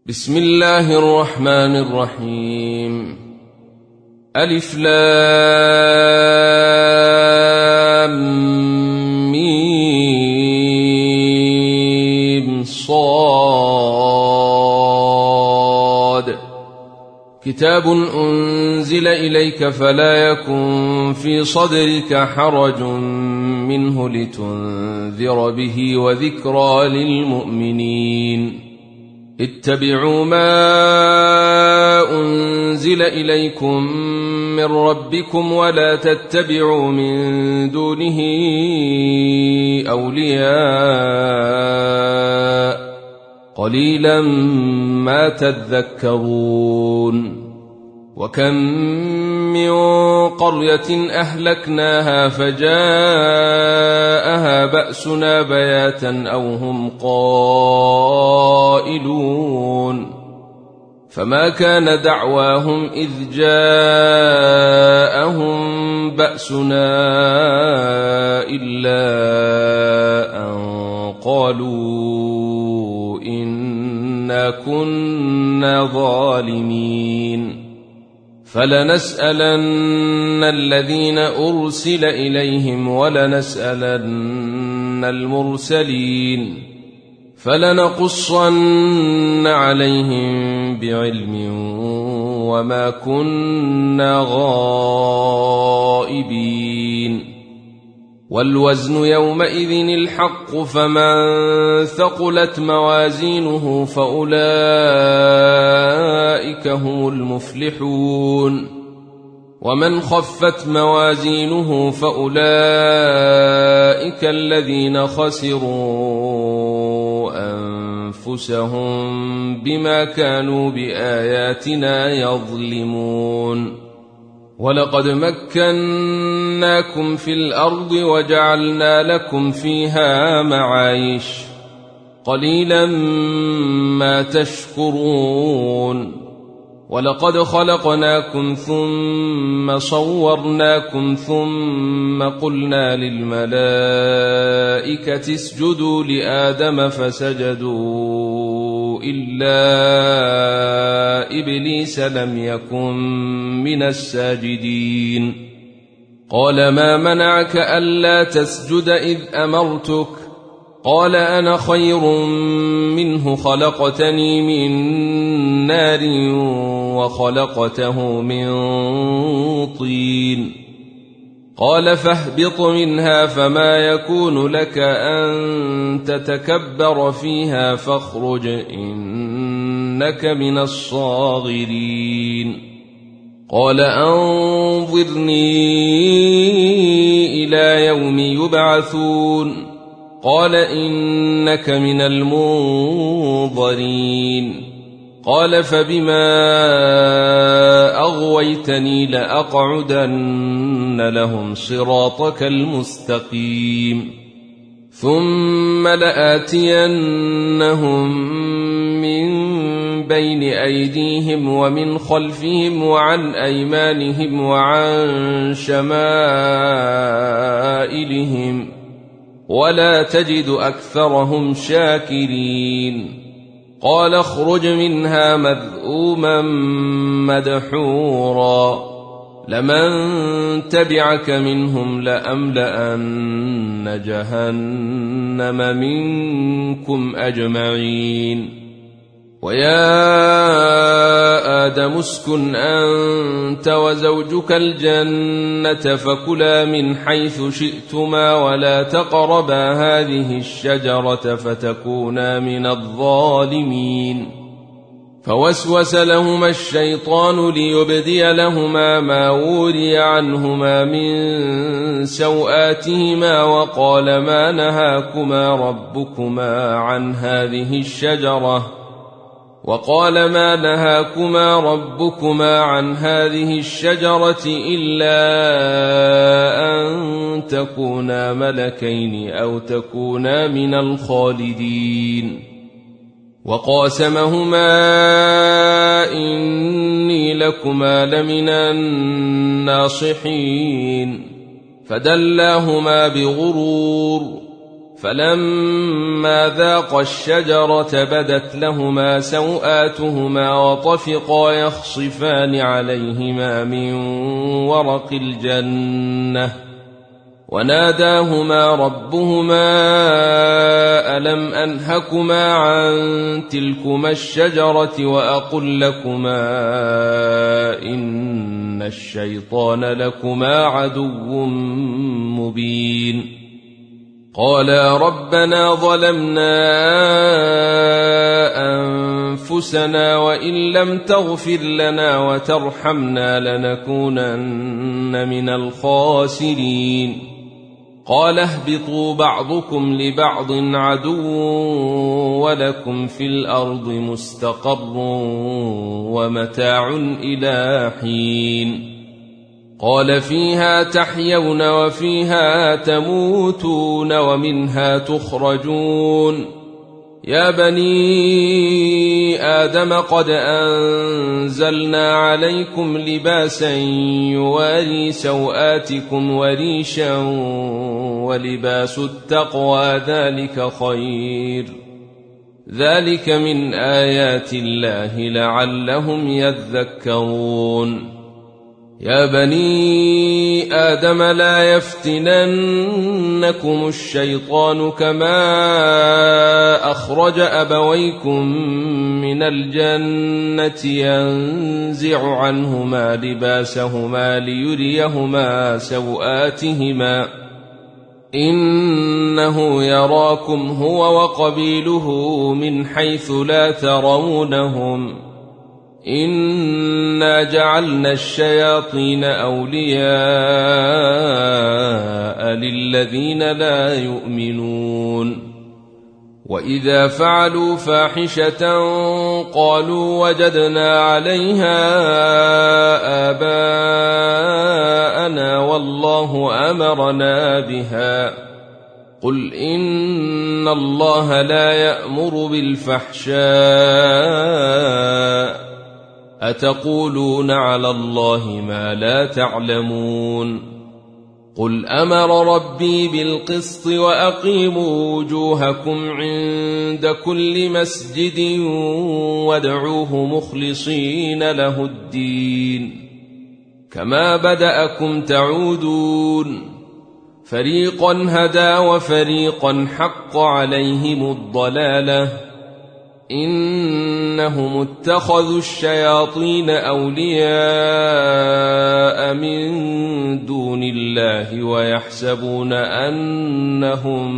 بسم الله الرحمن الرحيم. ألف لام ميم صاد. كتاب أنزل إليك فلا يكن في صدرك حرج منه لتنذر به وذكرى للمؤمنين. اتبعوا ما أنزل إليكم من ربكم ولا تتبعوا من دونه أولياء قليلا ما تذكرون. وكم من قرية أهلكناها فجاءها بأسنا بياتا أو هم قائلون. فما كان دعواهم إذ جاءهم بأسنا إلا أن قالوا إنا كنا ظالمين. فلنسألن الذين أرسل إليهم ولنسألن المرسلين فلنقصن عليهم بعلم وما كنا غائبين. والوزن يومئذ الحق فمن ثقلت موازينه فأولئك هم المفلحون. ومن خفت موازينه فأولئك الذين خسروا أنفسهم بما كانوا بآياتنا يظلمون. ولقد مكناكم في الأرض وجعلنا لكم فيها معايش قليلا ما تشكرون. ولقد خلقناكم ثم صورناكم ثم قلنا للملائكة اسجدوا لآدم فسجدوا إلا إبليس لم يكن من الساجدين. قال ما منعك ألا تسجد إذ أمرتك؟ قال أنا خير منه خلقتني من نار وخلقته من طين. قال فاهبط منها فما يكون لك أن تتكبر فيها فاخرج إنك من الصاغرين. قال أنظرني إلى يوم يبعثون. قال إنك من المنظرين. قال فبما أغويتني لأقعدن لهم صراطك المستقيم ثم لآتينهم من بين أيديهم ومن خلفهم وعن أيمانهم وعن شمائلهم ولا تجد أكثرهم شاكرين. قال اخرج منها مذءوما مدحورا لمن تبعك منهم لأملأن جهنم منكم أجمعين. ويا آدم اسكن أنت وزوجك الجنة فكلا من حيث شئتما ولا تقربا هذه الشجرة فتكونا من الظالمين. فوسوس لهما الشيطان ليبدي لهما ما وري عنهما من سوآتهما وقال ما نهاكما ربكما عن هذه الشجرة إلا أن تكونا ملكين أو تكونا من الخالدين. وقاسمهما إني لكما لمن الناصحين فدلاهما بغرور فلما ذاقا الشجرة بدت لهما سوآتهما وطفقا يخصفان عليهما من ورق الجنة وناداهما ربهما ألم أنهكما عن تلكما الشجرة وأقل لكما إن الشيطان لكما عدو مبين قالا ربنا ظلمنا أنفسنا وإن لم تغفر لنا وترحمنا لنكونن من الخاسرين قال اهبطوا بعضكم لبعض عدو ولكم في الأرض مستقر ومتاع إلى حين قال فيها تحيون وفيها تموتون ومنها تخرجون يا بني آدم قد أنزلنا عليكم لباسا يواري سوآتكم وريشا ولباس التقوى ذلك خير ذلك من آيات الله لعلهم يذكرون يا بني آدم لا يفتننكم الشيطان كما أخرج أبويكم من الجنة ينزع عنهما لباسهما ليريهما سوآتهما إنه يراكم هو وقبيله من حيث لا ترونهم إنا جعلنا الشياطين أولياء للذين لا يؤمنون وإذا فعلوا فاحشة قالوا وجدنا عليها آباءنا والله أمرنا بها قل إن الله لا يأمر بالفحشاء أتقولون على الله ما لا تعلمون قل أمر ربي بالقسط وأقيموا وجوهكم عند كل مسجد وادعوه مخلصين له الدين كما بدأكم تعودون فريقا هدى وفريقا حق عليهم الضلالة إنهم اتخذوا الشياطين أولياء من دون الله ويحسبون أنهم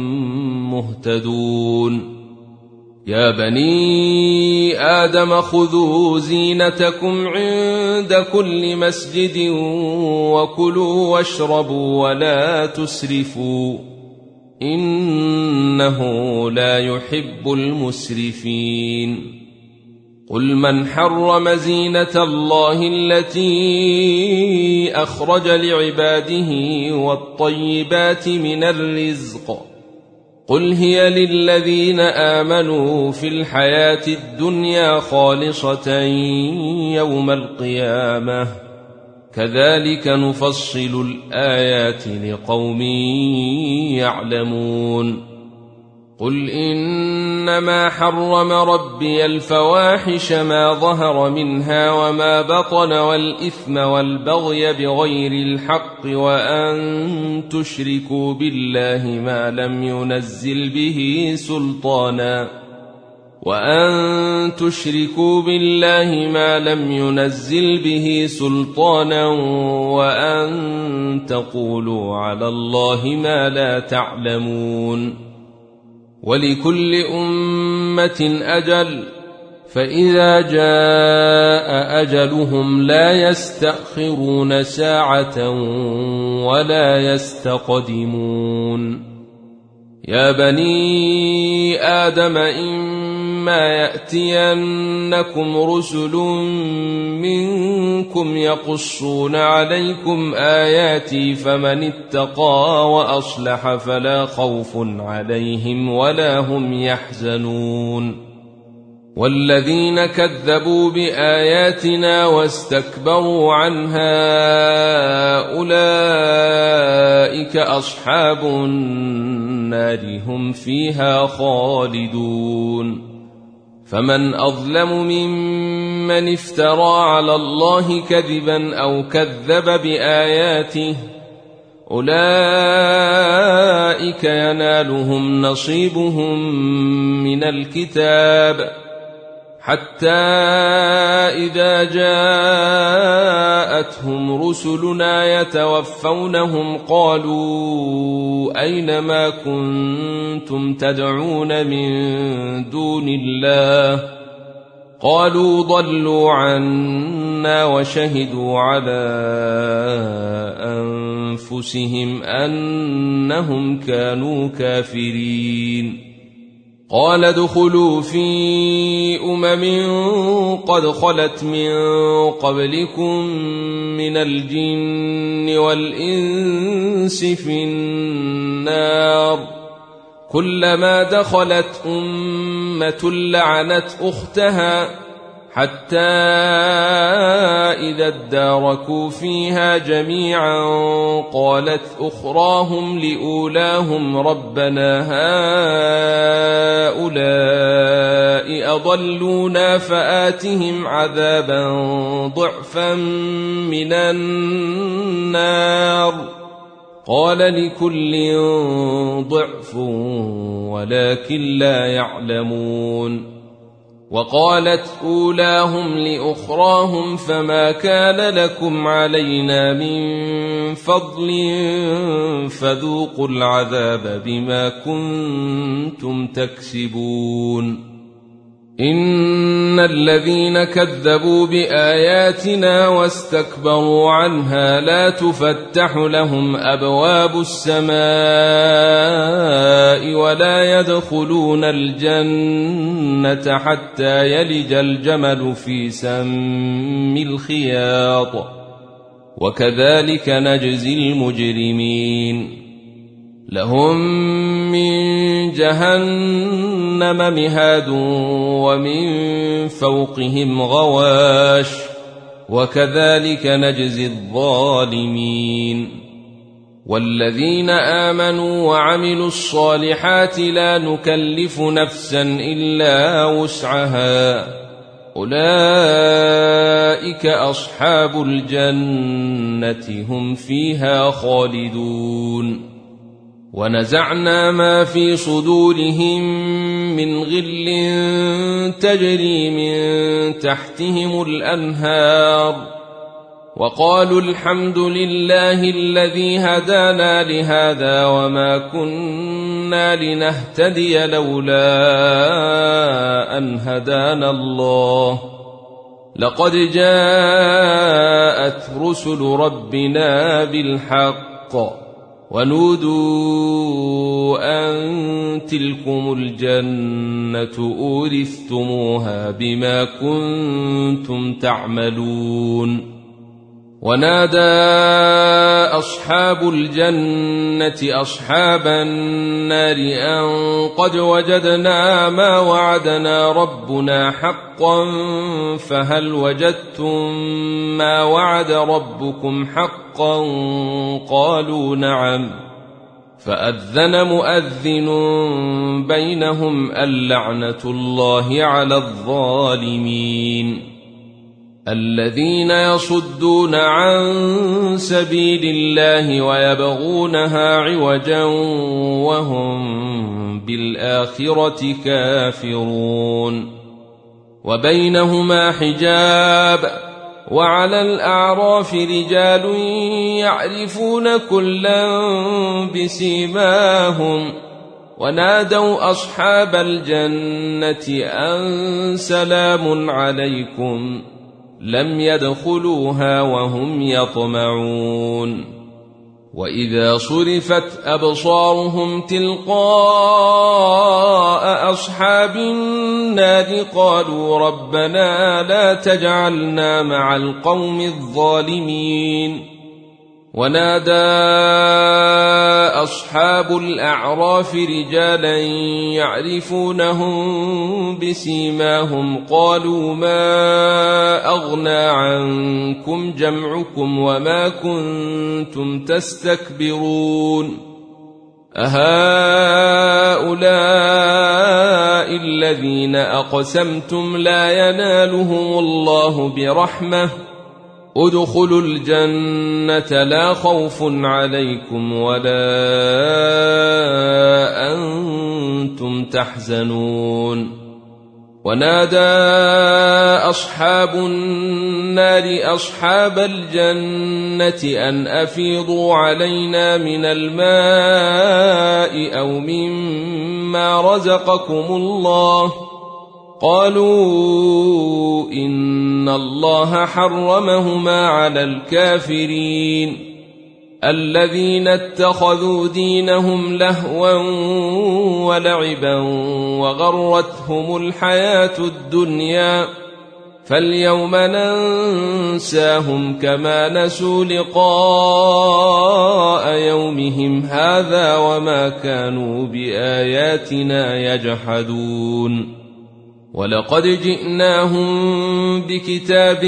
مهتدون يا بني آدم خذوا زينتكم عند كل مسجد وكلوا واشربوا ولا تسرفوا إنه لا يحب المسرفين قل من حرم زينة الله التي أخرج لعباده والطيبات من الرزق قل هي للذين آمنوا في الحياة الدنيا خالصة يوم القيامة كذلك نفصل الآيات لقوم يعلمون قل إنما حرم ربي الفواحش ما ظهر منها وما بطن والإثم والبغي بغير الحق وأن تشركوا بالله ما لم ينزل به سلطانا وأن تقولوا على الله ما لا تعلمون ولكل أمة أجل فإذا جاء أجلهم لا يستأخرون ساعة ولا يستقدمون يا بني آدم إما يأتينكم رسل منكم يقصون عليكم آياتي فمن اتقى وأصلح فلا خوف عليهم ولا هم يحزنون والذين كذبوا بآياتنا واستكبروا عنها أولئك أصحاب النار هم فيها خالدون فمن أظلم ممن افترى على الله كذبا أو كذب بآياته أولئك ينالهم نصيبهم من الكتاب حتى إذا جاءتهم رسلنا يتوفونهم قالوا أين ما كنتم تدعون من دون الله قالوا ضلوا عنا وشهدوا على أنفسهم أنهم كانوا كافرين قال ادخلوا في قد خلت من قبلكم من الجن والإنس في النار كلما دخلت أمة لعنت أختها حتى إذا اداركوا فيها جميعا قالت أخراهم لأولاهم ربنا هؤلاء أضلونا فآتهم عذابا ضعفا من النار قال لكل ضعف ولكن لا يعلمون وقالت أولاهم لأخراهم فما كان لكم علينا من فضل فذوقوا العذاب بما كنتم تكسبون إن الذين كذبوا بآياتنا واستكبروا عنها لا تفتح لهم أبواب السماء ولا يدخلون الجنة حتى يلج الجمل في سم الخياط وكذلك نجزي المجرمين لهم من جهنم مهاد ومن فوقهم غواش وكذلك نجزي الظالمين والذين آمنوا وعملوا الصالحات لا نكلف نفسا إلا وسعها أولئك أصحاب الجنة هم فيها خالدون ونزعنا ما في صدورهم من غل تجري من تحتهم الأنهار وقالوا الحمد لله الذي هدانا لهذا وما كنا لنهتدي لولا أن هدانا الله لقد جاءت رسل ربنا بالحق ونودوا أن تلكم الجنة أورثتموها بما كنتم تعملون ونادى أصحاب الجنة أصحاب النار أن قد وجدنا ما وعدنا ربنا حقا فهل وجدتم ما وعد ربكم حقا قالوا نعم فأذن مؤذن بينهم اللعنة الله على الظالمين الذين يصدون عن سبيل الله ويبغونها عوجا وهم بالآخرة كافرون وبينهما حجاب وعلى الأعراف رجال يعرفون كلا بسيماهم ونادوا أصحاب الجنة أن سلام عليكم لم يدخلوها وهم يطمعون وإذا صرفت أبصارهم تلقاء أصحاب النار قالوا ربنا لا تجعلنا مع القوم الظالمين ونادى أصحاب الأعراف رجالا يعرفونهم بسيماهم قالوا ما أغنى عنكم جمعكم وما كنتم تستكبرون أهؤلاء الذين أقسمتم لا ينالهم الله برحمة ادخلوا الجنة لا خوف عليكم ولا أنتم تحزنون ونادى أصحاب النار أصحاب الجنة أن أفيضوا علينا من الماء أو مما رزقكم الله قالوا إن الله حرمهما على الكافرين الذين اتخذوا دينهم لهوا ولعبا وغرتهم الحياة الدنيا فاليوم ننساهم كما نسوا لقاء يومهم هذا وما كانوا بآياتنا يجحدون ولقد جئناهم بكتاب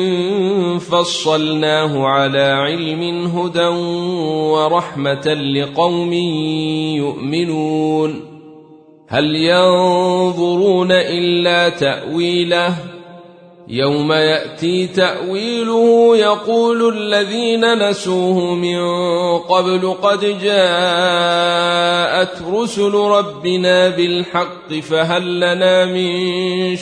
فصلناه على علم هدى ورحمة لقوم يؤمنون هل ينظرون إلا تأويله يوم يأتي تأويله يقول الذين نسوه من قبل قد جاءت رسل ربنا بالحق فهل لنا من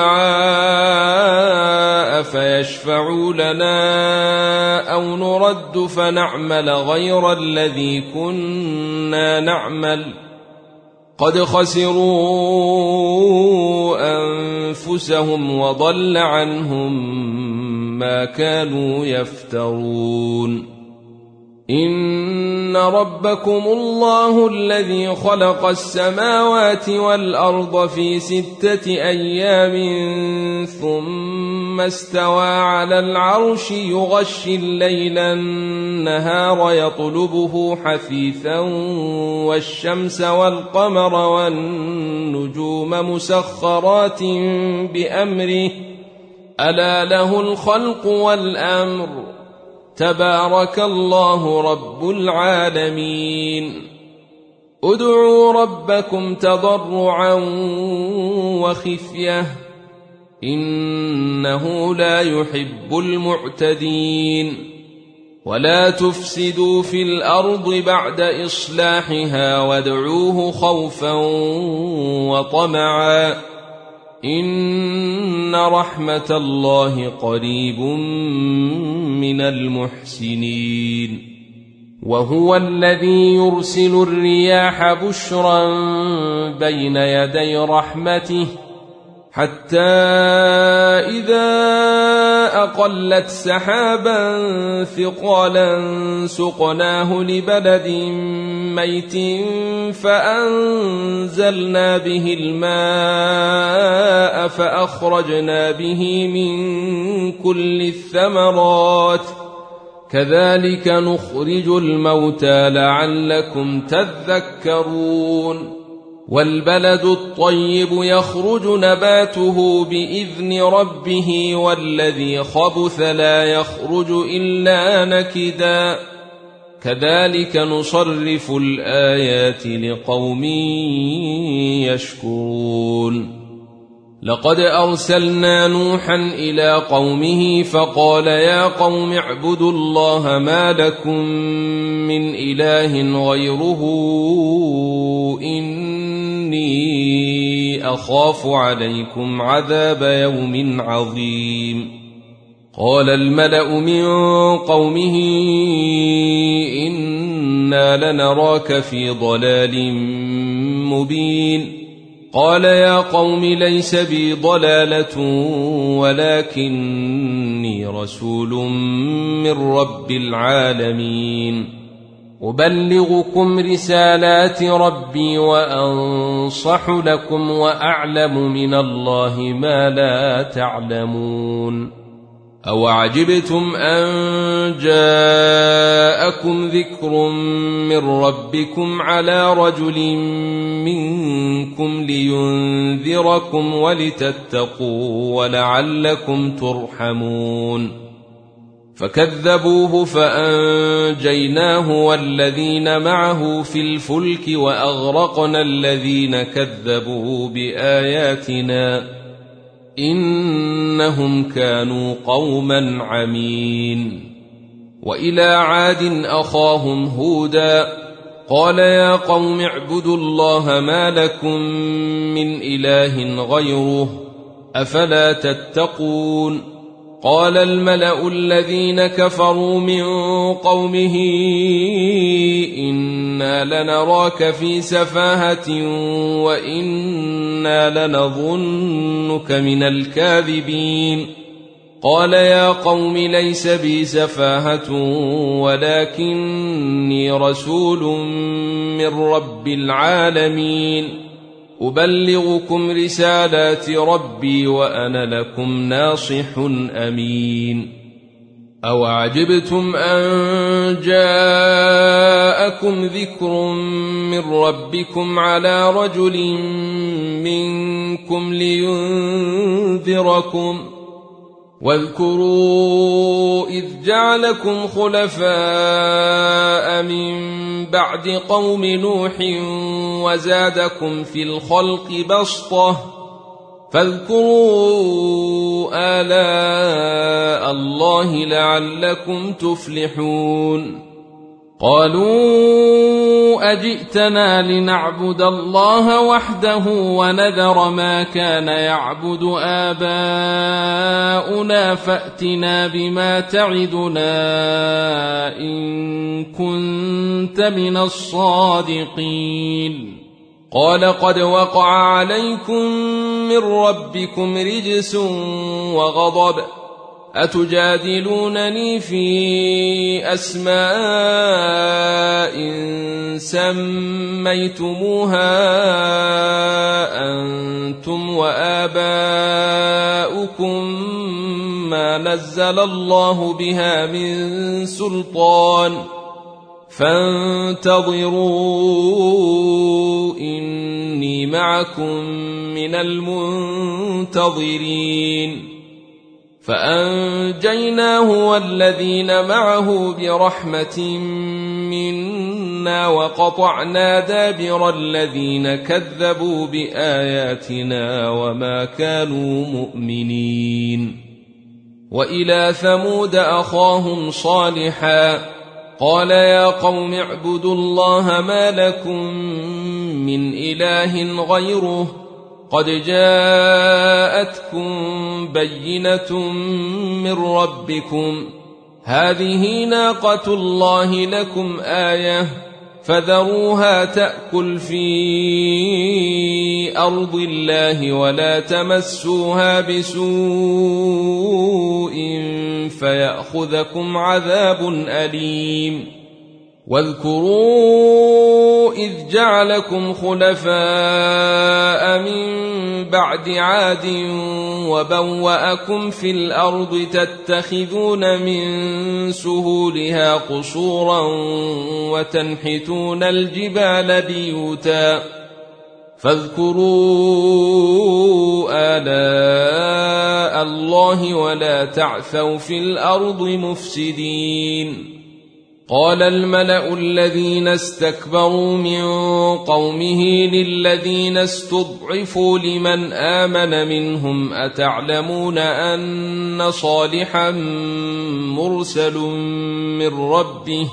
شفعاء فيشفعوا لنا أو نرد فنعمل غير الذي كنا نعمل قد خسروا أنفسهم وضل عنهم ما كانوا يفترون إن ربكم الله الذي خلق السماوات والأرض في 6 أيام ثم استوى على العرش يغشي الليل النهار يطلبه حثيثا والشمس والقمر والنجوم مسخرات بأمره ألا له الخلق والأمر تبارك الله رب العالمين ادعوا ربكم تضرعا وخفية إنه لا يحب المعتدين ولا تفسدوا في الأرض بعد إصلاحها وادعوه خوفا وطمعا إن رحمة الله قريب من المحسنين وهو الذي يرسل الرياح بشرا بين يدي رحمته حتى إذا أقلت سحابا ثقالا سقناه لبلد ميت فأنزلنا به الماء فأخرجنا به من كل الثمرات كذلك نخرج الموتى لعلكم تذكرون والبلد الطيب يخرج نباته بإذن ربه والذي خبث لا يخرج إلا نكدا كذلك نصرف الآيات لقوم يشكرون لقد أرسلنا نوحا إلى قومه فقال يا قوم اعبدوا الله ما لكم من إله غيره إني أخاف عليكم عذاب يوم عظيم قال الملأ من قومه إنا لنراك في ضلال مبين قال يا قوم ليس بي ضلالة ولكني رسول من رب العالمين أبلغكم رسالات ربي وأنصح لكم وأعلم من الله ما لا تعلمون أوعجبتم أن جاءكم ذكر من ربكم على رجل منكم لينذركم ولتتقوا ولعلكم ترحمون فكذبوه فأنجيناه والذين معه في الفلك وأغرقنا الذين كذبوا بآياتنا إنهم كانوا قوما عمين وإلى عاد أخاهم هودا قال يا قوم اعبدوا الله ما لكم من إله غيره أفلا تتقون قال الملأ الذين كفروا من قومه إنا لنراك في سفاهة وإنا لنظنك من الكاذبين قال يا قوم ليس بي سفاهة ولكني رسول من رب العالمين أبلغكم رسالات ربي وأنا لكم ناصح أمين أوعجبتم أن جاءكم ذكر من ربكم على رجل منكم لينذركم واذكروا إذ جعلكم خلفاء من بعد قوم نوح وزادكم في الخلق بسطة فاذكروا آلاء الله لعلكم تفلحون قالوا أجئتنا لنعبد الله وحده ونذر ما كان يعبد آباؤنا فأتنا بما تعدنا إن كنت من الصادقين قال قد وقع عليكم من ربكم رجس وغضب أتجادلونني في أسماء سميتموها أنتم وآباؤكم ما نزل الله بها من سلطان فانتظروا إني معكم من المنتظرين فأنجيناه والذين معه برحمة منا وقطعنا دابر الذين كذبوا بآياتنا وما كانوا مؤمنين وإلى ثمود أخاهم صالحا قال يا قوم اعبدوا الله ما لكم من إله غيره قد جاءتكم بينة من ربكم هذه ناقة الله لكم آية فذروها تأكل في أرض الله ولا تمسوها بسوء فيأخذكم عذاب أليم واذكروا إذ جعلكم خلفاء من بعد عاد وبوأكم في الأرض تتخذون من سهولها قصورا وتنحتون الجبال بيوتا فاذكروا آلاء الله ولا تعثوا في الأرض مفسدين قال الملأ الذين استكبروا من قومه للذين استضعفوا لمن آمن منهم أتعلمون أن صالحا مرسل من ربه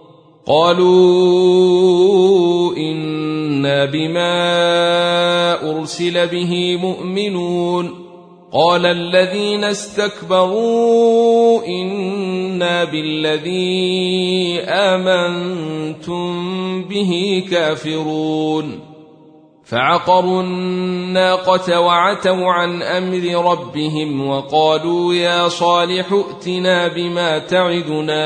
قالوا إنا بما أرسل به مؤمنون قال الذين استكبروا إنا بالذي آمنتم به كافرون فعقروا الناقة وعتوا عن أمر ربهم وقالوا يا صالح ائتنا بما تعدنا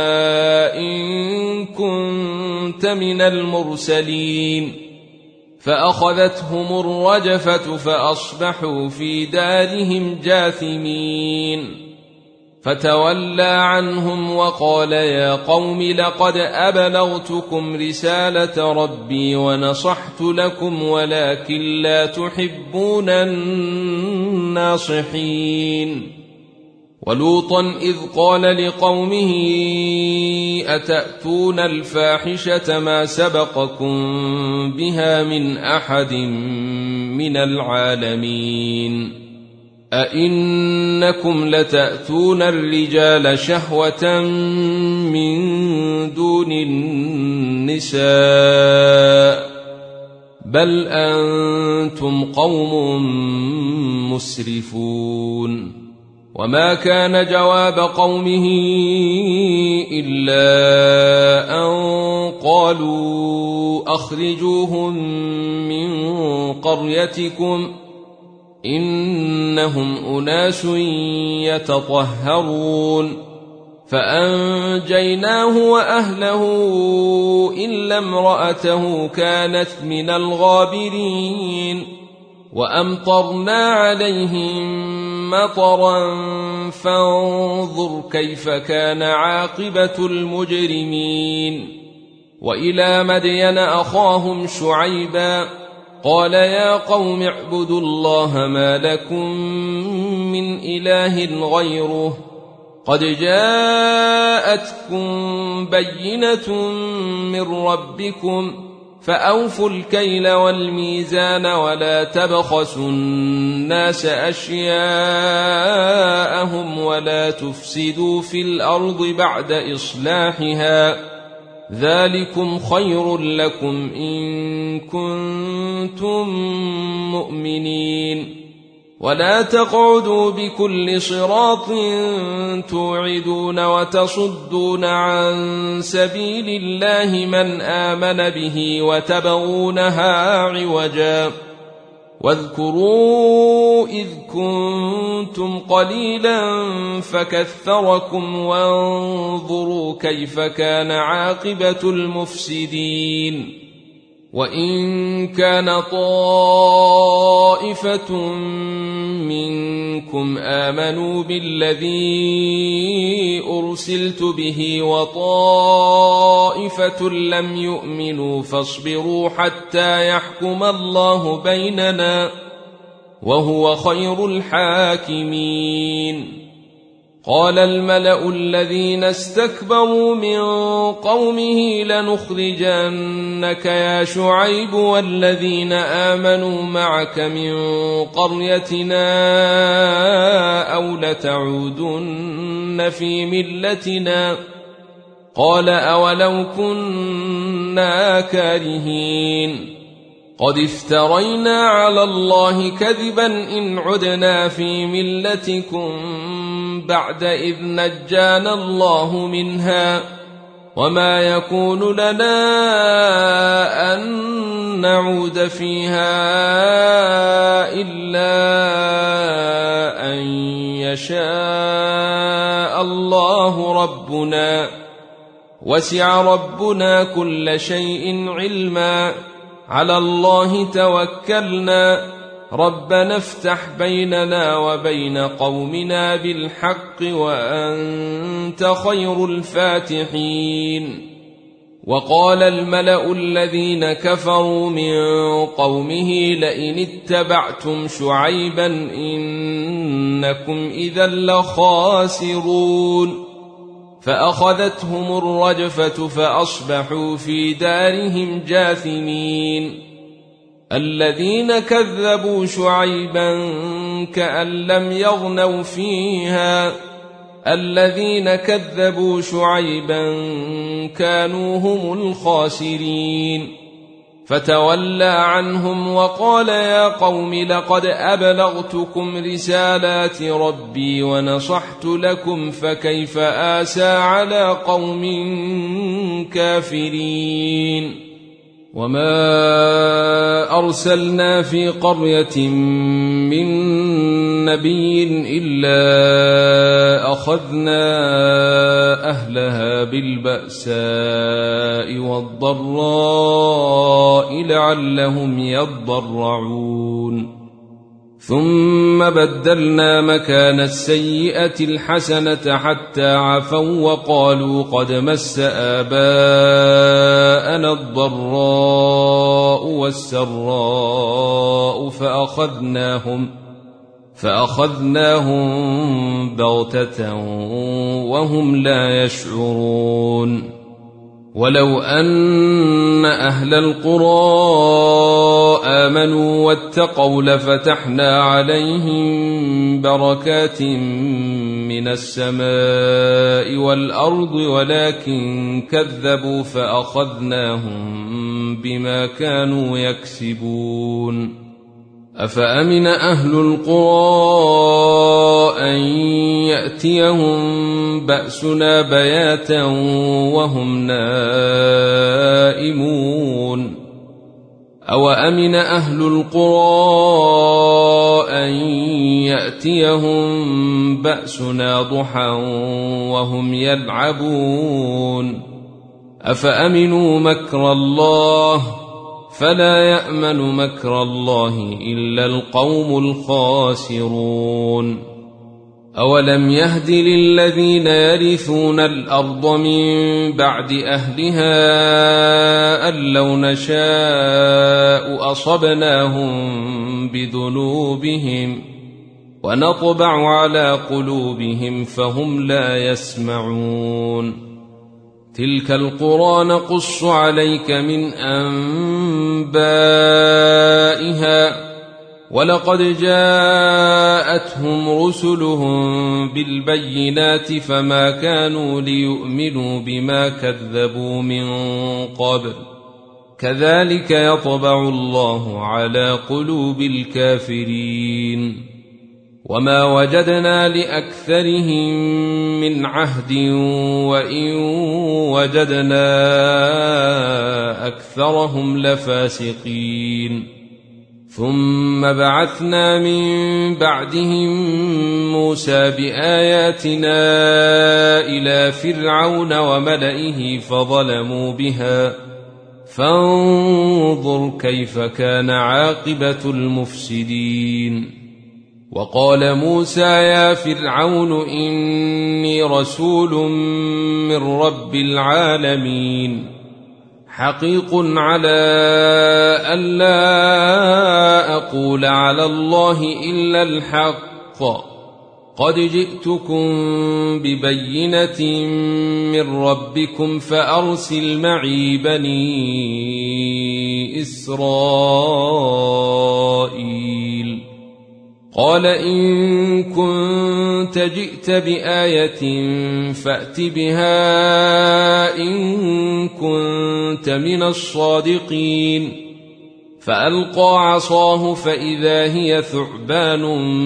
إن كنت من المرسلين فأخذتهم الرجفة فأصبحوا في دارهم جاثمين فتولى عنهم وقال يا قوم لقد أبلغتكم رسالة ربي ونصحت لكم ولكن لا تحبون الناصحين. ولوطا إذ قال لقومه أتأتون الفاحشة ما سبقكم بها من أحد من العالمين أئنكم لتأتون الرجال شهوة من دون النساء بل أنتم قوم مسرفون. وما كان جواب قومه إلا أن قالوا أخرجوهم من قريتكم إنهم أناس يتطهرون. فأنجيناه وأهله إلا امرأته كانت من الغابرين. وأمطرنا عليهم مطرا فانظر كيف كان عاقبة المجرمين. وإلى مدين أخاهم شعيبا قال يا قوم اعبدوا الله ما لكم من إله غيره قد جاءتكم بينة من ربكم فأوفوا الكيل والميزان ولا تبخسوا الناس أشياءهم ولا تفسدوا في الأرض بعد إصلاحها ذلكم خير لكم إن كنتم مؤمنين. ولا تقعدوا بكل صراط توعدون وتصدون عن سبيل الله من آمن به وتبغونها عوجا واذكروا إذ كنتم قليلا فكثركم وانظروا كيف كان عاقبة المفسدين. وإن كان طائفة منكم آمنوا بالذي أرسلت به وطائفة لم يؤمنوا فاصبروا حتى يحكم الله بيننا وهو خير الحاكمين. قال الملأ الذين استكبروا من قومه لنخرجنك يا شعيب والذين آمنوا معك من قريتنا أو لتعودن في ملتنا قال أولو كنا كارهين قد افترينا على الله كذبا إن عدنا في ملتكم بعد إذ نجانا الله منها وما يكون لنا أن نعود فيها إلا أن يشاء الله ربنا وسع ربنا كل شيء علما على الله توكلنا ربنا افتح بيننا وبين قومنا بالحق وأنت خير الفاتحين. وقال الملأ الذين كفروا من قومه لئن اتبعتم شعيبا إنكم إذا لخاسرون. فأخذتهم الرجفة فأصبحوا في دارهم جاثمين. الذين كذبوا شعيبا كأن لم يغنوا فيها الذين كذبوا شعيبا كانوا هم الخاسرين. فتولى عنهم وقال يا قوم لقد أبلغتكم رسالات ربي ونصحت لكم فكيف آسى على قوم كافرين. وما أرسلنا في قرية من نبي إلا أخذنا أهلها بالبأساء والضراء لعلهم يضرعون. ثم بدلنا مكان السيئة الحسنة حتى عفوا وقالوا قد مس آباءنا الضراء والسراء فأخذناهم بغتة وهم لا يشعرون. ولو أن أهل القرى آمنوا واتقوا لفتحنا عليهم بركات من السماء والأرض ولكن كذبوا فأخذناهم بما كانوا يكسبون. أفأمن أهل القرى أن يأتيهم بأسنا بياتا وهم نائمون أوأمن أهل القرى أن يأتيهم بأسنا ضحى وهم يلعبون أفأمنوا مكر الله فلا يأمن مكر الله إلا القوم الخاسرون. أولم يهد للذين يرثون الأرض من بعد أهلها أن لو نشاء أصبناهم بذنوبهم ونطبع على قلوبهم فهم لا يسمعون. تلك القرى نقص عليك من أنبائها ولقد جاءتهم رسلهم بالبينات فما كانوا ليؤمنوا بما كذبوا من قبل كذلك يطبع الله على قلوب الكافرين. وما وجدنا لأكثرهم من عهد وإن وجدنا أكثرهم لفاسقين. ثم بعثنا من بعدهم موسى بآياتنا إلى فرعون وملئه فظلموا بها فانظر كيف كان عاقبة المفسدين. وقال موسى يا فرعون إني رسول من رب العالمين حقيق على ألا أقول على الله إلا الحق قد جئتكم ببينة من ربكم فأرسل معي بني إسرائيل. قال إن كنت جئت بآية فأت بها إن كنت من الصادقين. فألقى عصاه فإذا هي ثعبان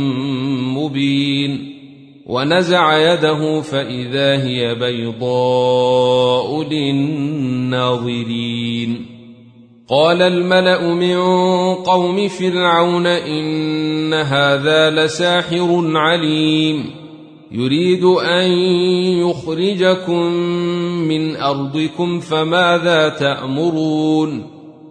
مبين ونزع يده فإذا هي بيضاء للناظرين. قال الملأ من قوم فرعون إن هذا لساحر عليم يريد أن يخرجكم من أرضكم فماذا تأمرون؟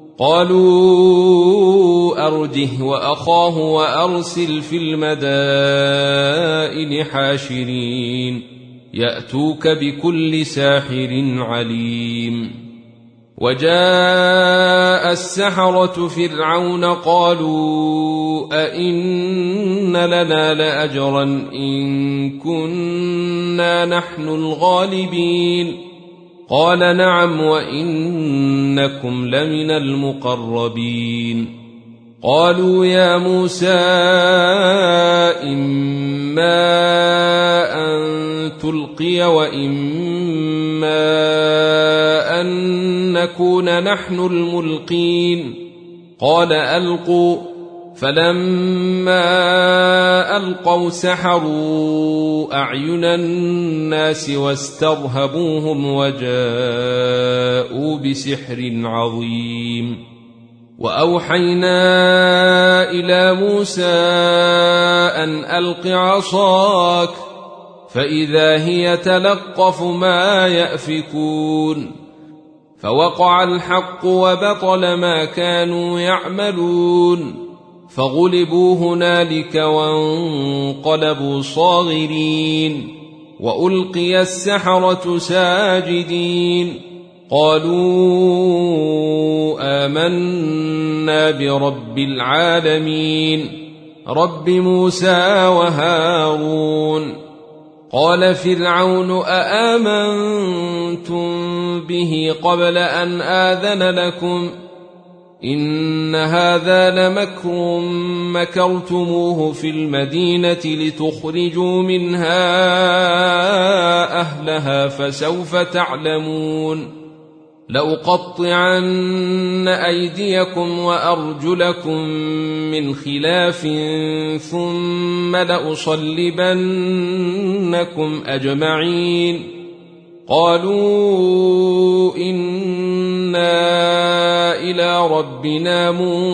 قالوا أرجه وأخاه وأرسل في المدائن حاشرين يأتوك بكل ساحر عليم. وجاء السحرة فرعون قالوا أئن لنا لأجرا إن كنا نحن الغالبين. قال نعم وإنكم لمن المقربين. قالوا يا موسى إما أن تلقي وإما أن نكون نحن الملقين. قال ألقوا. فلما ألقوا سحروا أعين الناس واسترهبوهم وجاءوا بسحر عظيم. وأوحينا إلى موسى أن ألق عصاك فإذا هي تلقف ما يأفكون. فوقع الحق وبطل ما كانوا يعملون فغلبوا هنالك وانقلبوا صاغرين وألقي السحرة ساجدين قالوا آمنا برب العالمين رب موسى وهارون. قال فرعون أآمنتم به قبل أن آذن لكم إن هذا لمكر مكرتموه في المدينة لتخرجوا منها أهلها فسوف تعلمون لأقطعن أيديكم وأرجلكم من خلاف ثم لأصلبنكم أجمعين. قالوا إنا إلى ربنا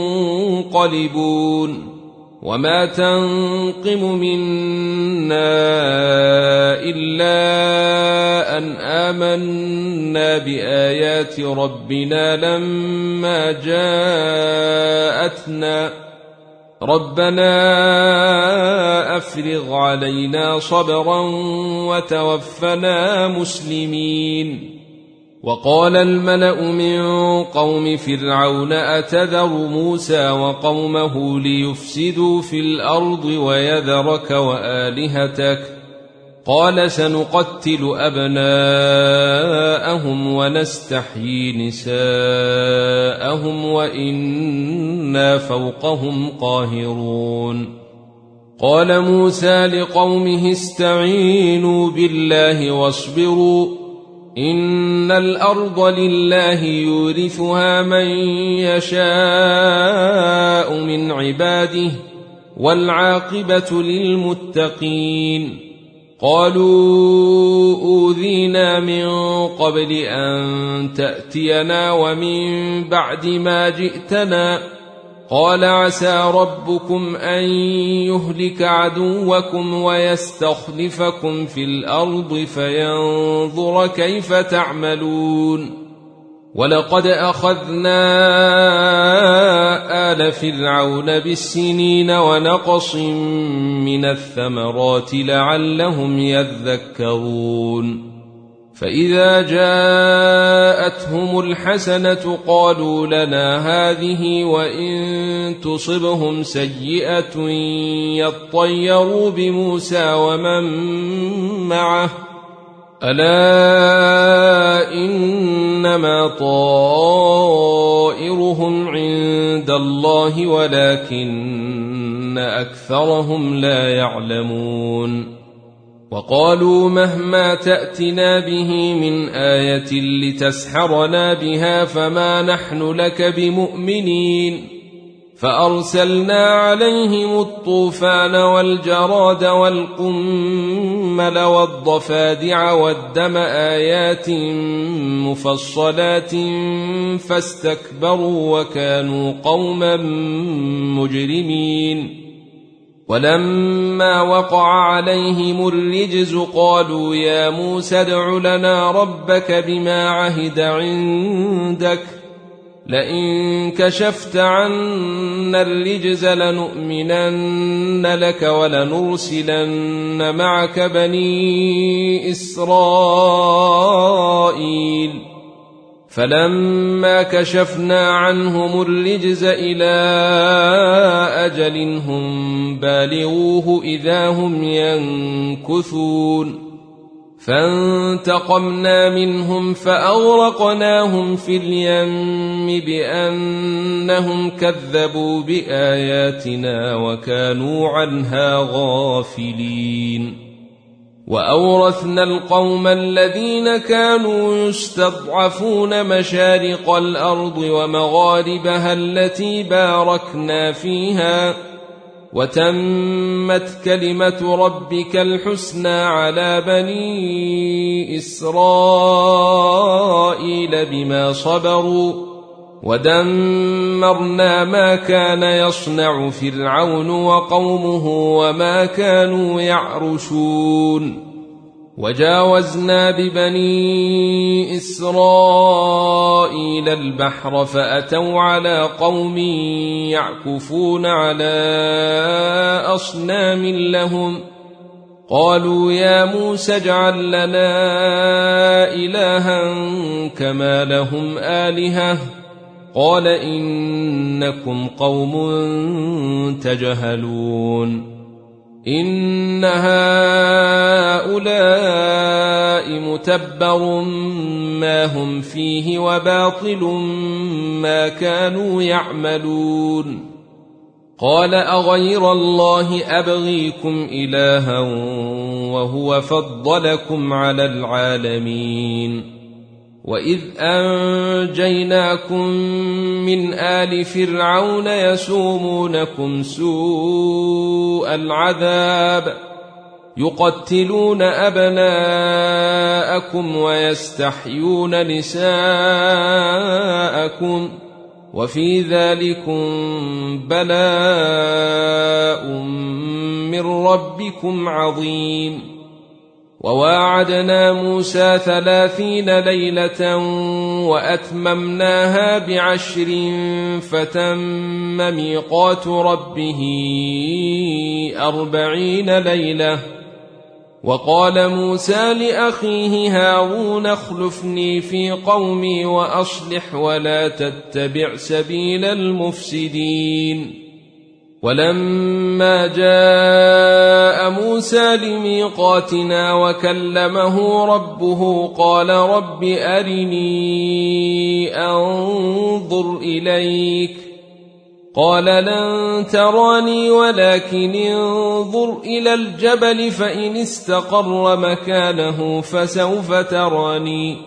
منقلبون وما تنقم منا إلا أن آمنا بآيات ربنا لما جاءتنا ربنا أفرغ علينا صبرا وتوفنا مسلمين. وقال الملأ من قوم فرعون أتذر موسى وقومه ليفسدوا في الأرض ويذرك وآلهتك قال سنقتل أبناءهم ونستحيي نساءهم وإنا فوقهم قاهرون. قال موسى لقومه استعينوا بالله واصبروا إن الأرض لله يورثها من يشاء من عباده والعاقبة للمتقين. قالوا أوذينا من قبل أن تأتينا ومن بعد ما جئتنا قال عسى ربكم أن يهلك عدوكم ويستخلفكم في الأرض فينظر كيف تعملون. ولقد أخذنا آل فرعون بالسنين ونقص من الثمرات لعلهم يذكرون. فإذا جاءتهم الحسنة قالوا لنا هذه وإن تصبهم سيئة يطيروا بموسى ومن معه ألا إنما طائرهم عند الله ولكن أكثرهم لا يعلمون. وقالوا مهما تأتنا به من آية لتسحرنا بها فما نحن لك بمؤمنين. فأرسلنا عليهم الطوفان والجراد والقمل والضفادع والدم آيات مفصلات فاستكبروا وكانوا قوما مجرمين. ولما وقع عليهم الرجز قالوا يا موسى ادع لنا ربك بما عهد عندك لئن كشفت عنا الرجز لنؤمنن لك ولنرسلن معك بني إسرائيل. فلما كشفنا عنهم الرجز إلى أجل هم بالغوه إذا هم ينكثون. فانتقمنا منهم فأغرقناهم في اليم بأنهم كذبوا بآياتنا وكانوا عنها غافلين. وأورثنا القوم الذين كانوا يستضعفون مشارق الأرض ومغاربها التي باركنا فيها وتمت كلمة ربك الحسنى على بني إسرائيل بما صبروا ودمرنا ما كان يصنع فرعون وقومه وما كانوا يعرشون. وجاوزنا ببني إسرائيل البحر فأتوا على قوم يعكفون على أصنام لهم قالوا يا موسى اجعل لنا إلها كما لهم آلهة قال إنكم قوم تجهلون إن هؤلاء متبر ما هم فيه وباطل ما كانوا يعملون قال أغير الله أبغيكم إلها وهو فضلكم على العالمين وإذ أنجيناكم من آل فرعون يسومونكم سوء العذاب يقتلون أبناءكم ويستحيون نساءكم وفي ذلكم بلاء من ربكم عظيم وواعدنا موسى 30 ليلة وأتممناها ب10 فتم ميقات ربه 40 ليلة وقال موسى لأخيه هارون اخلفني في قومي وأصلح ولا تتبع سبيل المفسدين ولما جاء موسى لميقاتنا وكلمه ربه قال رب أرني أنظر إليك قال لن تراني ولكن انظر إلى الجبل فإن استقر مكانه فسوف تراني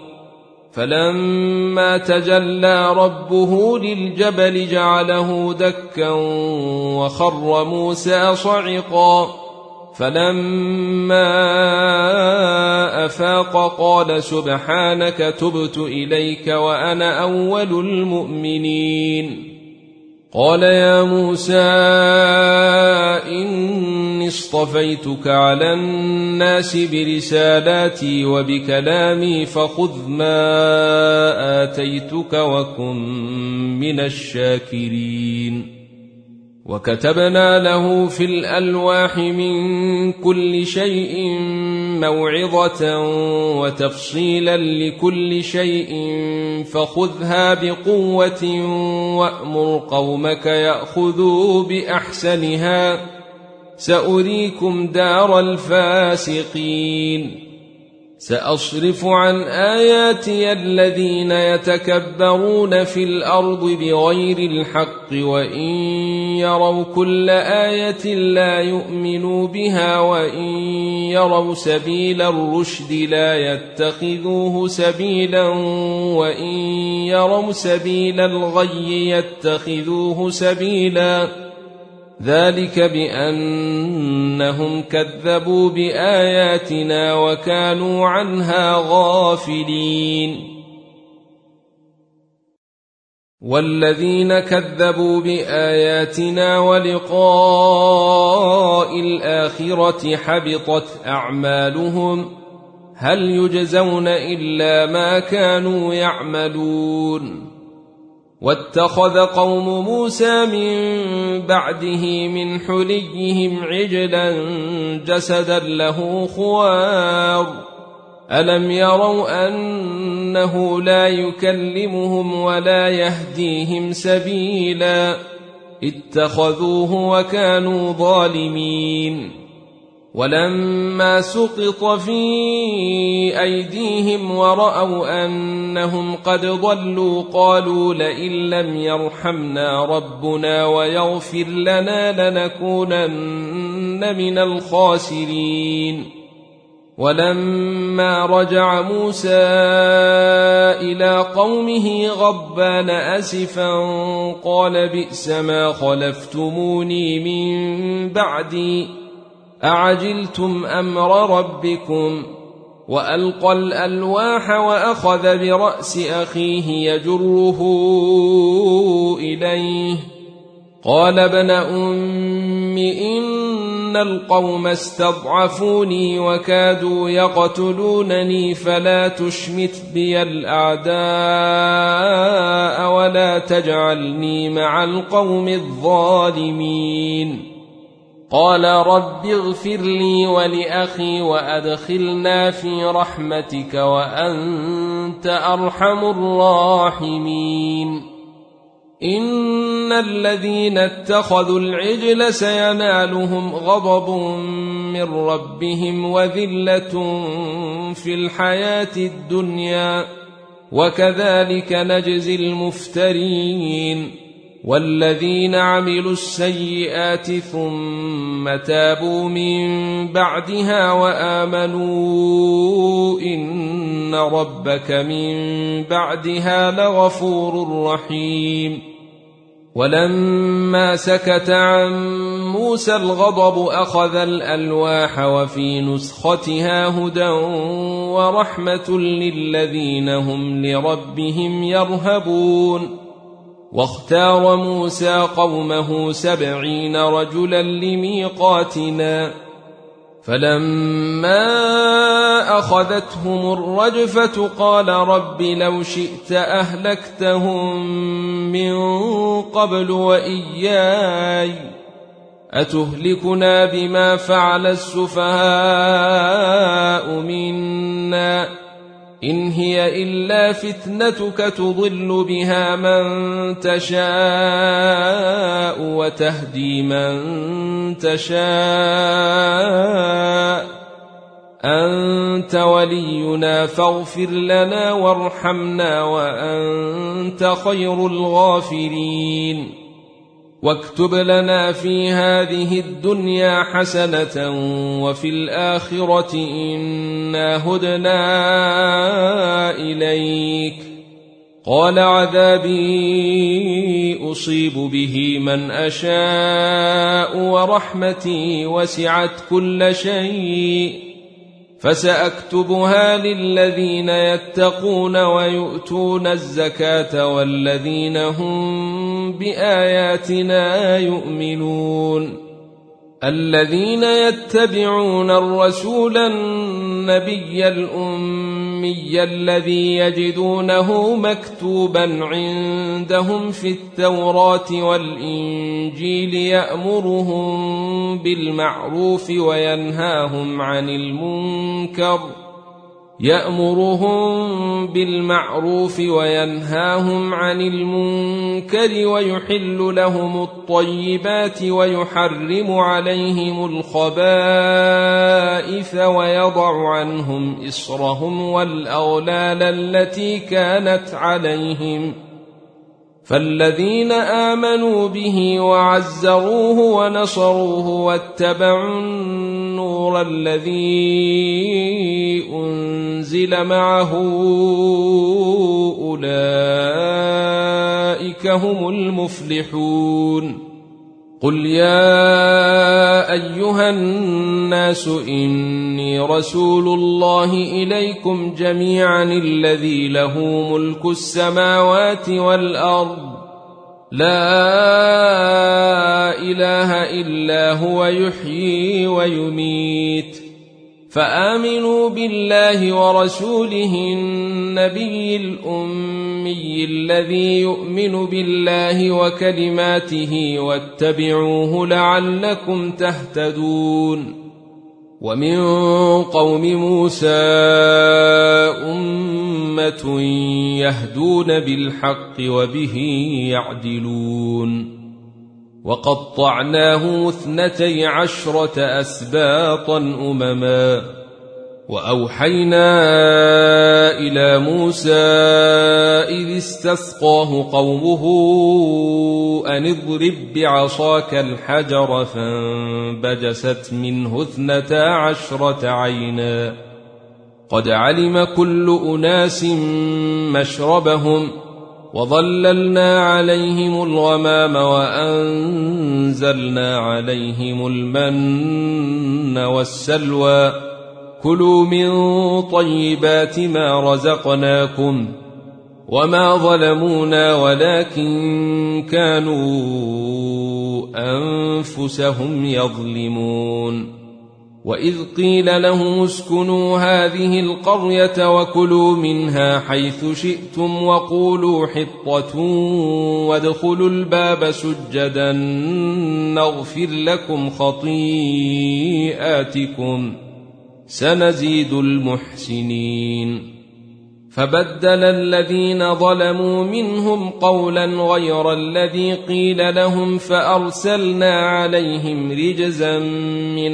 فلما تجلى ربه للجبل جعله دكا وخر موسى صعقا فلما أفاق قال سبحانك تبت إليك وأنا أول المؤمنين قال يا موسى إني اصطفيتك على الناس برسالاتي وبكلامي فخذ ما آتيتك وكن من الشاكرين وكتبنا له في الألواح من كل شيء موعظة وتفصيلا لكل شيء فخذها بقوة وأمر قومك يأخذوا بأحسنها سأريكم دار الفاسقين سأصرف عن آياتي الذين يتكبرون في الأرض بغير الحق وإن يروا كل آية لا يؤمنوا بها وإن يروا سبيل الرشد لا يتخذوه سبيلا وإن يروا سبيل الغي يتخذوه سبيلا ذلك بأنهم كذبوا بآياتنا وكانوا عنها غافلين والذين كذبوا بآياتنا ولقاء الآخرة حبطت أعمالهم هل يجزون إلا ما كانوا يعملون واتخذ قوم موسى من بعده من حليهم عجلا جسدا له خوار ألم يروا أنه لا يكلمهم ولا يهديهم سبيلا اتخذوه وكانوا ظالمين ولما سقط في أيديهم ورأوا أنهم قد ضلوا قالوا لئن لم يرحمنا ربنا ويغفر لنا لنكونن من الخاسرين ولما رجع موسى إلى قومه غضبان أسفا قال بئس ما خلفتموني من بعدي أعجلتم أمر ربكم وألقى الألواح وأخذ برأس أخيه يجره إليه قال ابن أم إن القوم استضعفوني وكادوا يقتلونني فلا تشمت بي الأعداء ولا تجعلني مع القوم الظالمين. قال رب اغفر لي ولأخي وأدخلنا في رحمتك وأنت أرحم الراحمين. إن الذين اتخذوا العجل سينالهم غضب من ربهم وذلة في الحياة الدنيا وكذلك نجزي المفترين. والذين عملوا السيئات ثم تابوا من بعدها وآمنوا إن ربك من بعدها لغفور رحيم. ولما سكت عن موسى الغضب أخذ الألواح وفي نسختها هدى ورحمة للذين هم لربهم يرهبون. واختار موسى قومه 70 رجلا لميقاتنا فلما أخذتهم الرجفة قال رب لو شئت أهلكتهم من قبل وإياي أتهلكنا بما فعل السفهاء منا إن هي إلا فتنتك تضل بها من تشاء وتهدي من تشاء أنت ولينا فاغفر لنا وارحمنا وأنت خير الغافرين. واكتب لنا في هذه الدنيا حسنة وفي الآخرة إنا هدنا إليك. قال عذابي أصيب به من أشاء ورحمتي وسعت كل شيء فسأكتبها للذين يتقون ويؤتون الزكاة والذين هم بآياتنا يؤمنون. الذين يتبعون الرسول النبي الأمي الذي يجدونه مكتوبا عندهم في التوراة والإنجيل يأمرهم بالمعروف وينهاهم عن المنكر ويحل لهم الطيبات ويحرم عليهم الخبائث ويضع عنهم إصرهم والأغلال التي كانت عليهم. فالذين آمنوا به وعزروه ونصروه واتبعوا النور الذي أنزل معه أولئك هم المفلحون. قل يا أيها الناس إني رسول الله إليكم جميعا الذي له ملك السماوات والأرض لا إله إلا هو يحيي ويميت. فآمنوا بالله ورسوله النبي الأمي الذي يؤمن بالله وكلماته واتبعوه لعلكم تهتدون. ومن قوم موسى أمة يهدون بالحق وبه يعدلون. وقطعناه 12 أسباطا أمما وأوحينا إلى موسى إذ استسقاه قومه أن اضرب بعصاك الحجر فانبجست منه 12 عينا قد علم كل أناس مشربهم وظللنا عليهم الغمام وأنزلنا عليهم المن والسلوى كلوا من طيبات ما رزقناكم وما ظلمونا ولكن كانوا أنفسهم يظلمون. وإذ قيل لهم اسكنوا هذه القرية وكلوا منها حيث شئتم وقولوا حطة وادخلوا الباب سجدا نغفر لكم خطيئاتكم سنزيد المحسنين. فبدل الذين ظلموا منهم قولا غير الذي قيل لهم فأرسلنا عليهم رجزا من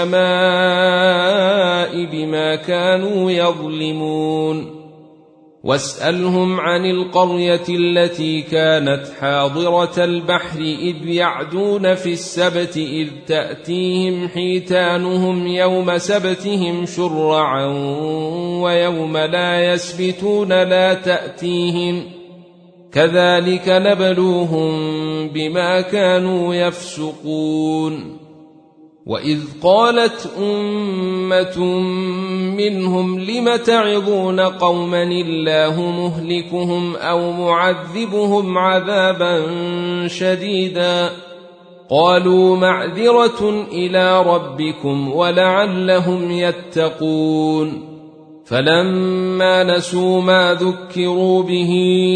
السماء بما كانوا يظلمون. واسألهم عن القرية التي كانت حاضرة البحر إذ يعدون في السبت إذ تأتيهم حيتانهم يوم سبتهم شرعا ويوم لا يسبتون لا تأتيهم كذلك نبلوهم بما كانوا يفسقون. وإذ قالت أمة منهم لم تعظون قوما الله مهلكهم أو معذبهم عذابا شديدا قالوا معذرة إلى ربكم ولعلهم يتقون. فلما نسوا ما ذكروا به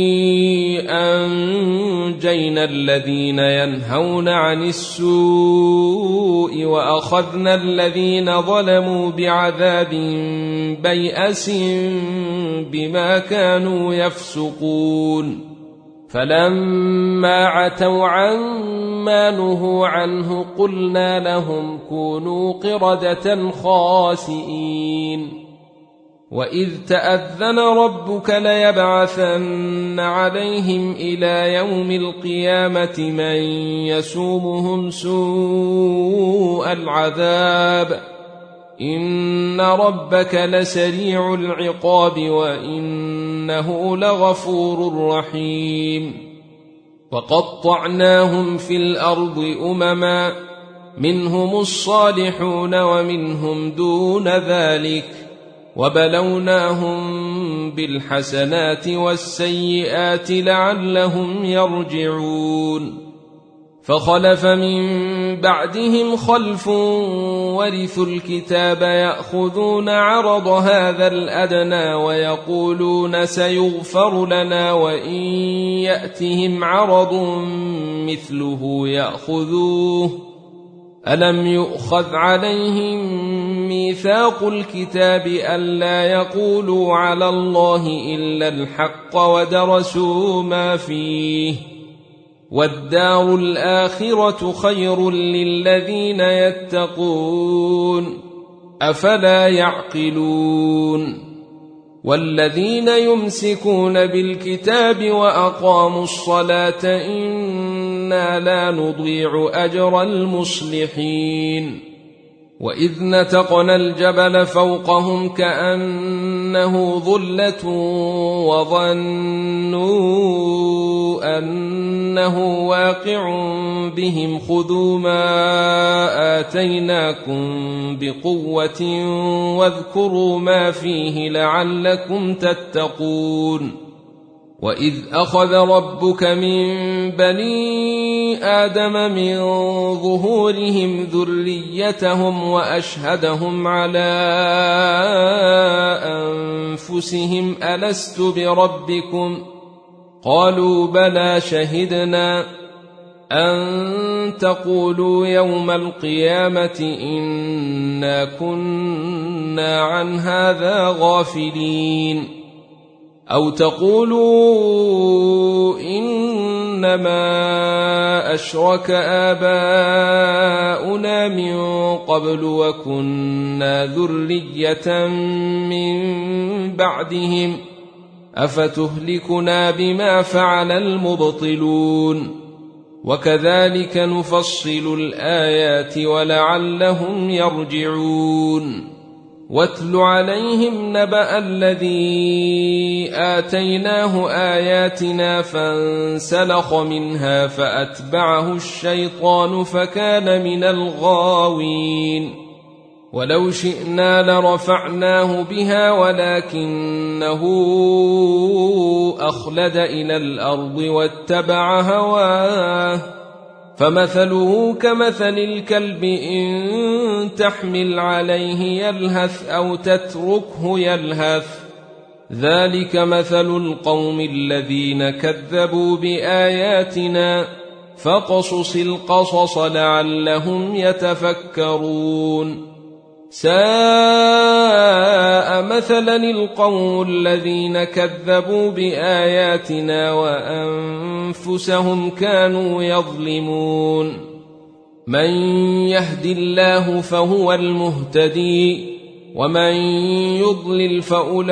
أنجينا الذين ينهون عن السوء وأخذنا الذين ظلموا بعذاب بيأس بما كانوا يفسقون. فلما عتوا عما نهوا عنه قلنا لهم كونوا قردة خاسئين. وإذ تأذن ربك ليبعثن عليهم إلى يوم القيامة من يسومهم سوء العذاب إن ربك لسريع العقاب وإنه لغفور رحيم. وقطعناهم في الأرض أمما منهم الصالحون ومنهم دون ذلك وبلوناهم بالحسنات والسيئات لعلهم يرجعون. فخلف من بعدهم خلف ورثوا الكتاب يأخذون عرض هذا الأدنى ويقولون سيغفر لنا وإن يأتهم عرض مثله يأخذوه ألم يؤخذ عليهم ميثاق الكتاب ألا يقولوا على الله إلا الحق ودرسوا ما فيه والدار الآخرة خير للذين يتقون أفلا يعقلون. والذين يمسكون بالكتاب وأقاموا الصلاة إنا لا نضيع أجر المصلحين. وإذ نتقنا الجبل فوقهم كأنه ظلة وظنوا أنه واقع بهم خذوا ما آتيناكم بقوة واذكروا ما فيه لعلكم تتقون. وإذ أخذ ربك من بني آدم من ظهورهم ذريتهم وأشهدهم على أنفسهم ألست بربكم قالوا بلى شهدنا أن تقولوا يوم القيامة إنا كنا عن هذا غافلين أو تقولوا إنما أشرك آباؤنا من قبل وكنا ذرية من بعدهم أفتهلكنا بما فعل المبطلون وكذلك نفصل الآيات ولعلهم يرجعون. واتل عليهم نبأ الذي آتيناه آياتنا فانسلخ منها فأتبعه الشيطان فكان من الغاوين. ولو شئنا لرفعناه بها ولكنه أخلد إلى الأرض واتبع هواه فمثله كمثل الكلب إن تحمل عليه يلهث أو تتركه يلهث ذلك مثل القوم الذين كذبوا بآياتنا فاقصص القصص لعلهم يتفكرون ساء مثلا القوم الذين كذبوا بآياتنا وأنفسهم كانوا يظلمون من يهد الله فهو المهتدي ومن يضلل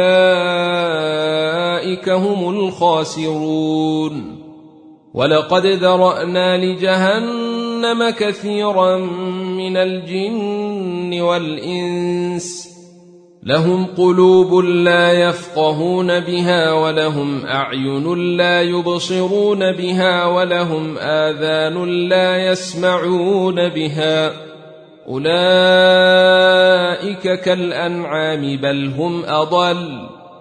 فأولئك هم الخاسرون ولقد ذرأنا لجهنم كثيرا من الجن والإنس لهم قلوب لا يفقهون بها ولهم أعين لا يبصرون بها ولهم آذان لا يسمعون بها أولئك كالأنعام بل هم أضل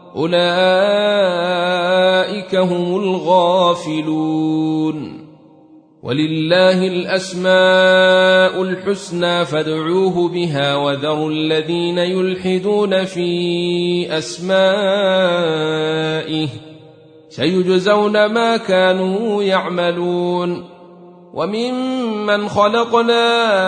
أولئك هم الغافلون ولله الأسماء الحسنى فادعوه بها وذروا الذين يلحدون في أسمائه سيجزون ما كانوا يعملون وممن خلقنا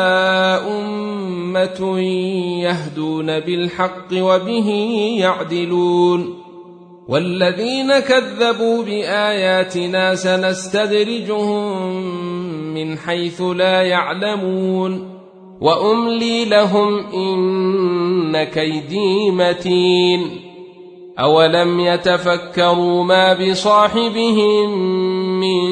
أمة يهدون بالحق وبه يعدلون والذين كذبوا بآياتنا سنستدرجهم من حيث لا يعلمون وأملي لهم إن كيدي متين أولم يتفكروا ما بصاحبهم من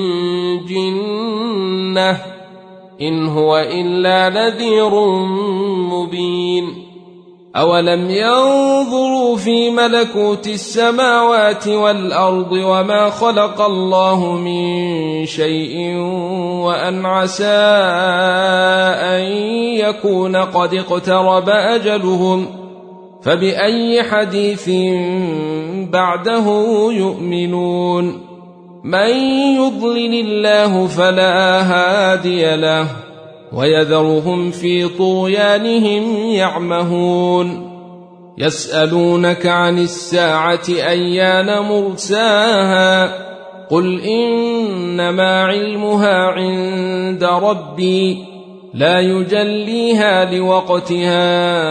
جنة إن هو إلا نذير مبين أولم ينظروا في ملكوت السماوات والأرض وما خلق الله من شيء وأن عسى أن يكون قد اقترب أجلهم فبأي حديث بعده يؤمنون من يضلل الله فلا هادي له ويذرهم في طغيانهم يعمهون يسألونك عن الساعة أيان مرساها قل إنما علمها عند ربي لا يجليها لوقتها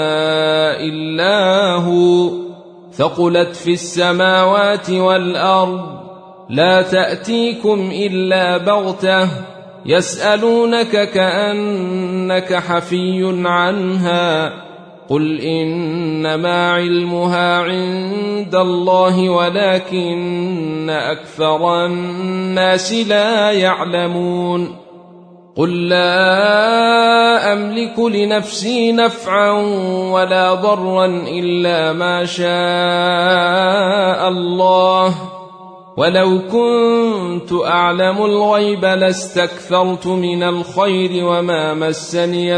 إلا هو ثقلت في السماوات والأرض لا تأتيكم إلا بغتة يسألونك كأنك حفي عنها قل إنما علمها عند الله ولكن أكثر الناس لا يعلمون قل لا أملك لنفسي نفعا ولا ضرا إلا ما شاء الله ولو كنت أعلم الغيب لاستكثرت من الخير وما مسني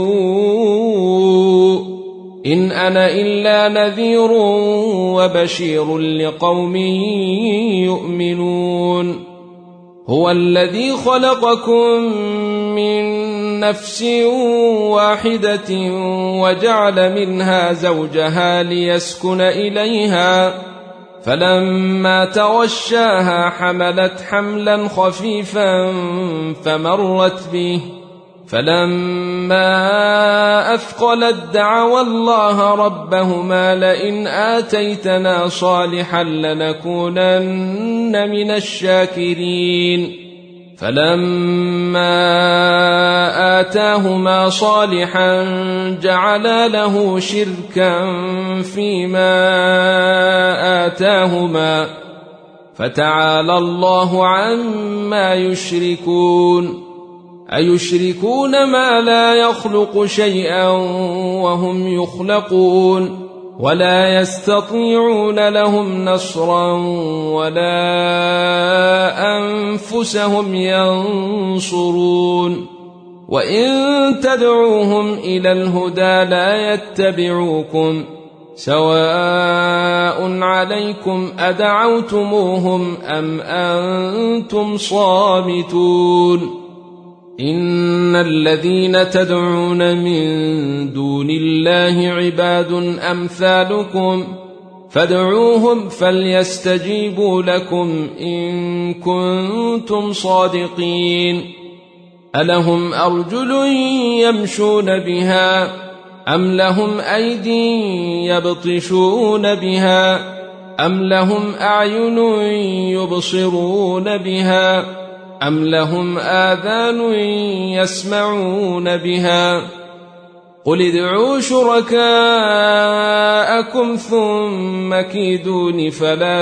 السوء إن أنا إلا نذير وبشير لقوم يؤمنون هو الذي خلقكم من نفس واحدة وجعل منها زوجها ليسكن إليها فلما تغشاها حملت حملا خفيفا فمرت به فلما أثقلت دعوا الله ربهما لئن آتيتنا صالحا لنكونن من الشاكرين فلما آتاهما صالحا جعلا له شركا فيما آتاهما فتعالى الله عما يشركون أيشركون ما لا يخلق شيئا وهم يخلقون ولا يستطيعون لهم نصرا ولا أنفسهم ينصرون وإن تدعوهم إلى الهدى لا يتبعوكم سواء عليكم أدعوتموهم أم أنتم صامتون إن الذين تدعون من دون الله عباد أمثالكم فادعوهم فليستجيبوا لكم إن كنتم صادقين ألهم أرجل يمشون بها أم لهم أيدي يبطشون بها أم لهم أعين يبصرون بها أم لهم آذان يسمعون بها قل ادعوا شركاءكم ثم كيدون فلا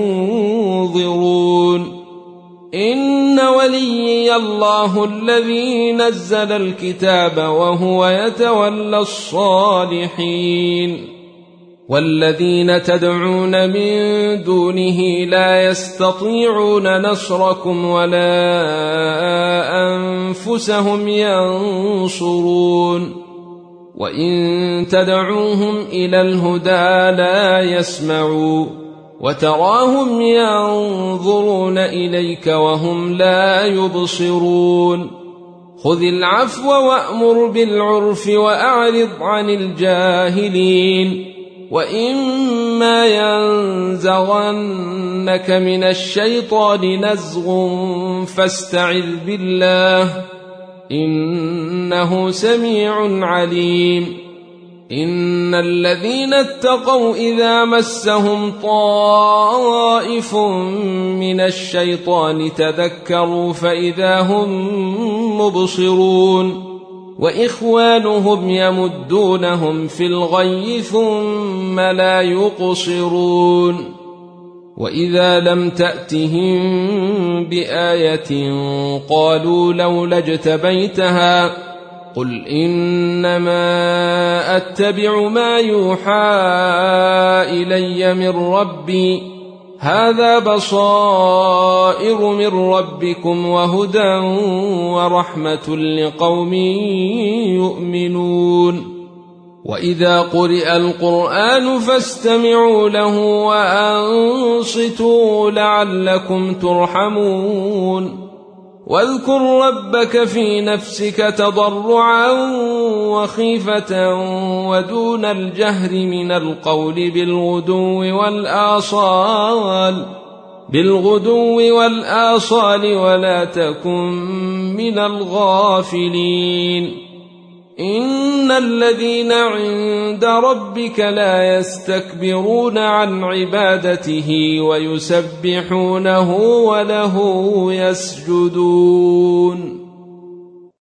تنظرون إن وليي الله الذي نزل الكتاب وهو يتولى الصالحين والذين تدعون من دونه لا يستطيعون نصركم ولا أنفسهم ينصرون وإن تدعوهم إلى الهدى لا يسمعوا وتراهم ينظرون إليك وهم لا يبصرون خذ العفو وأمر بالعرف وأعرض عن الجاهلين وإما ينزغنك من الشيطان نزغ فاستعذ بالله إنه سميع عليم إن الذين اتقوا إذا مسهم طائف من الشيطان تذكروا فإذا هم مبصرون وإخوانهم يمدونهم في الغي ثم لا يقصرون وإذا لم تأتهم بآية قالوا لولا اجتبيتها قل إنما أتبع ما يوحى إلي من ربي هذا بصائر من ربكم وهدى ورحمة لقوم يؤمنون وإذا قرئ القرآن فاستمعوا له وأنصتوا لعلكم ترحمون واذكر ربك في نفسك تضرعا وخيفة ودون الجهر من القول بالغدو والآصال ولا تكن من الغافلين إن الذين عند ربك لا يستكبرون عن عبادته ويسبحونه وله يسجدون